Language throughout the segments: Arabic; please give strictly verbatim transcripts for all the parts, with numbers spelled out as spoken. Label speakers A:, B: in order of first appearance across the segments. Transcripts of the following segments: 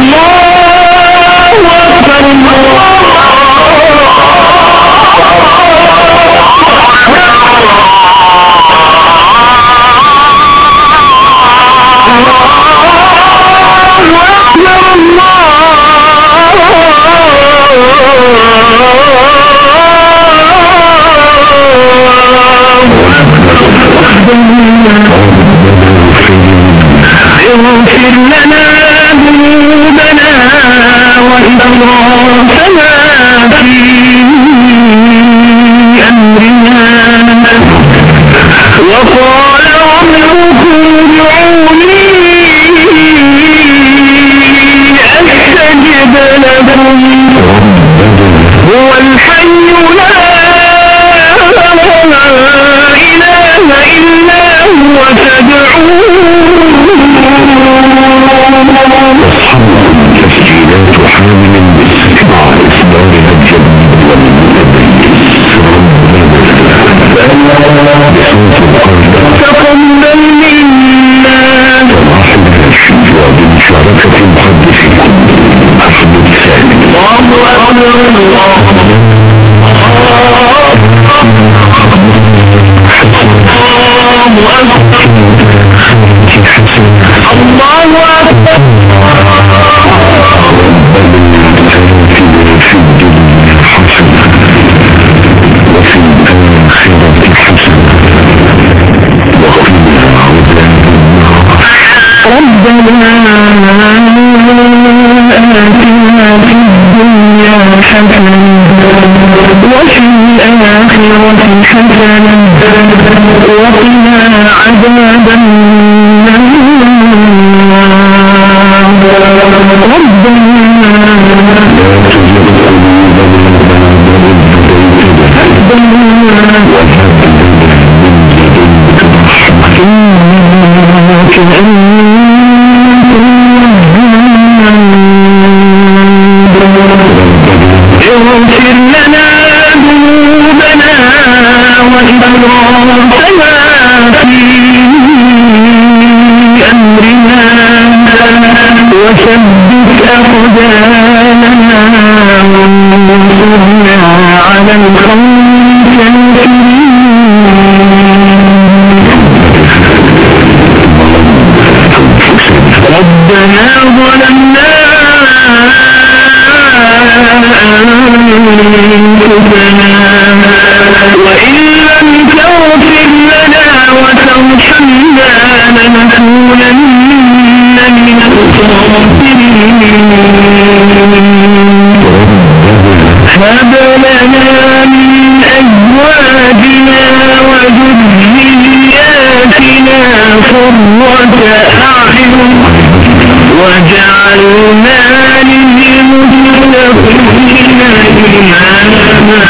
A: اغفر لنا ذنوبنا وإسرافنا في أمرنا وقال ربكم ادعوني أستجب لكم هو الحي لا إله إلا هو فادعوه.
B: تسجيلات حامل مع إصدارها الجديد والمتبين
A: تقبل منا
B: صلاح الرشيد وبمشاركة محدثكم أحمد سالم.
A: الله أكبر الله الله أكبر.
B: في الدنيا حسنة وفي الآخرة حسنة وقنا عذاب النار.
A: ربنا آتنا في الدنيا حسنة وفي الآخرة حسنة وقنا عذاب النار. ربنا اغفر لنا ذنوبنا وإسرافنا في أمرنا وثبت أقدامنا وانصرنا على القوم الكافرين. ربنا ظلمنا أنفسنا وإن لم تغفر لنا وترحمنا لنكونن من الخاسرين. هب لنا من أزواجنا وذرياتنا قرة أعين وجعلنا للمتقين إماما.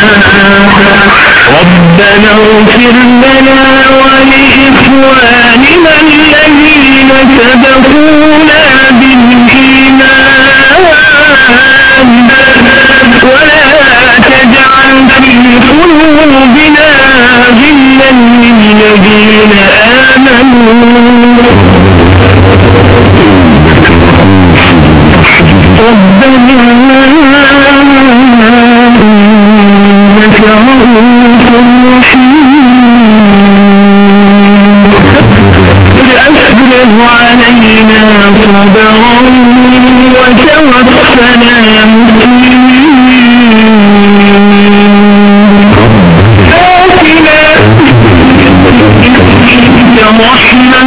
A: ربنا اغفر لنا ولإخواننا الذين سبقونا بالإيمان ولا تجعل في قلوبنا غلا للذين آمنوا ربنا إنك رؤوف رحيم. أسبغ علينا صبرا وتوفنا مسلمين. آتنا رحمة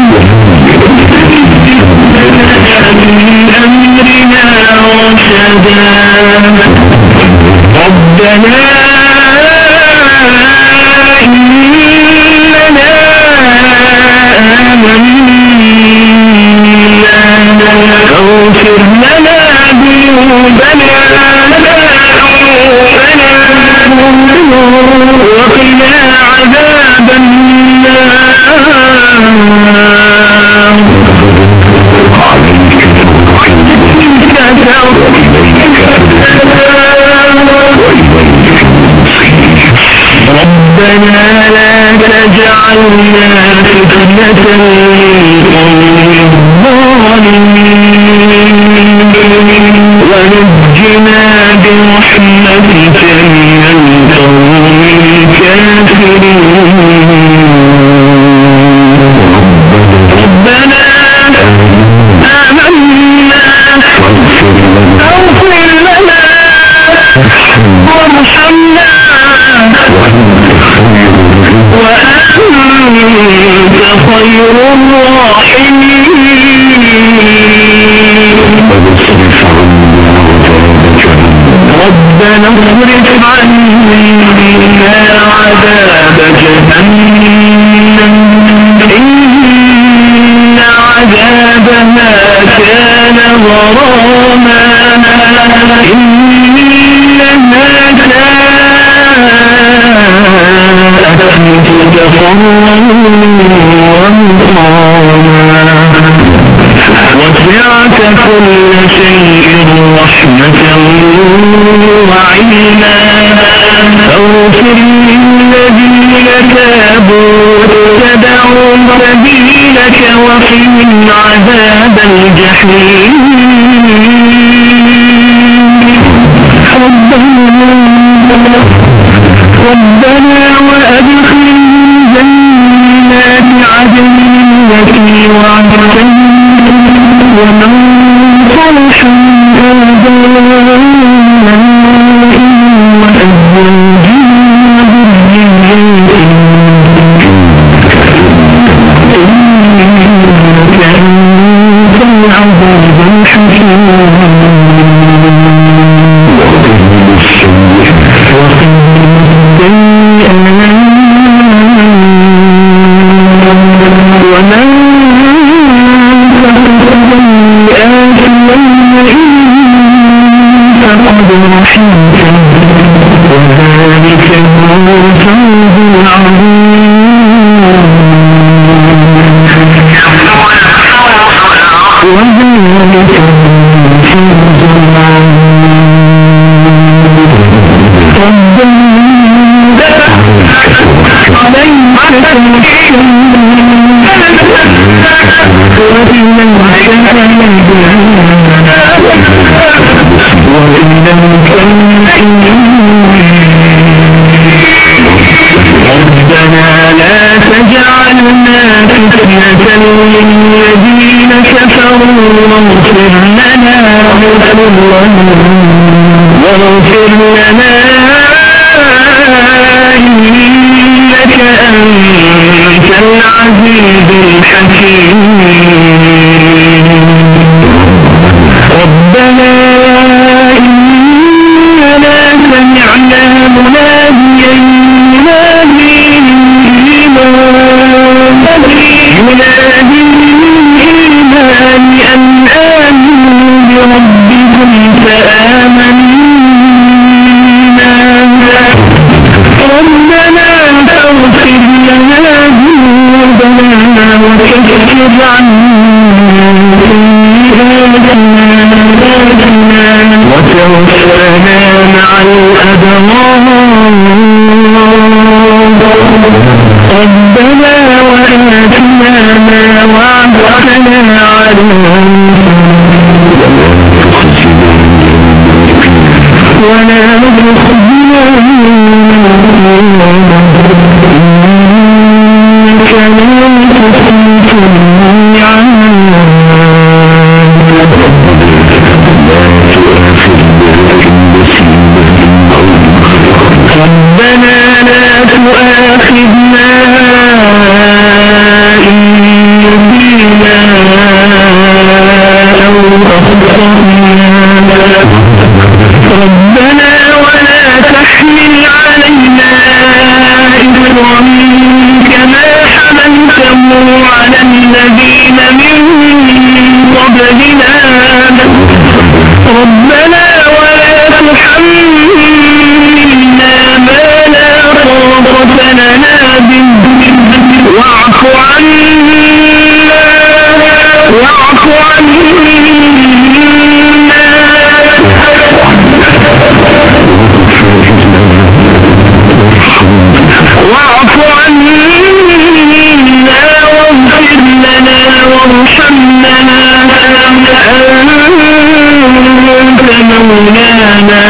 A: من أمرنا رشدا. ربنا إننا آمنا فاغفر لنا ذنوبنا وقنا عذاب النار. ربنا لا تجعلنا فتنة للقوم الظالمين. وسعت كل شيء رحمة وعلما فاغفر للذين تابوا واتبعوا سبيلك وقهم عذاب الجحيم ربنا وأدخل جنات عدن التي وعدتهم ومن صلح من آبائهم وأزواجهم وذرياتهم إنك أنت العزيز الحكيم ربنا لا تجعلنا فتنة للذين كفروا واغفر لنا واغفر لنا إنك أنت العزيز الحكيم ربنا إننا سمعنا مناديا ينادي للإيمان ينادي للإيمان أن آمنوا بربكم فآمنا ربنا فاغفر لنا ذنوبنا وكفر عنا وتوفنا مع الأبرار ربنا وآتنا ما وعدتنا علينا ولا تخزنا إنك لا تخلف الميعاد ربنا لا تؤاخذنا إن نسينا أو أخطأنا ربنا ولا تحمل علينا إصرا كما حملته على الذين من قبلنا ربنا ولا تحملنا ما لا طاقة لنا به واعف عنا واعف عنا واعف عنا واغفر لنا وارحمنا أنت مولانا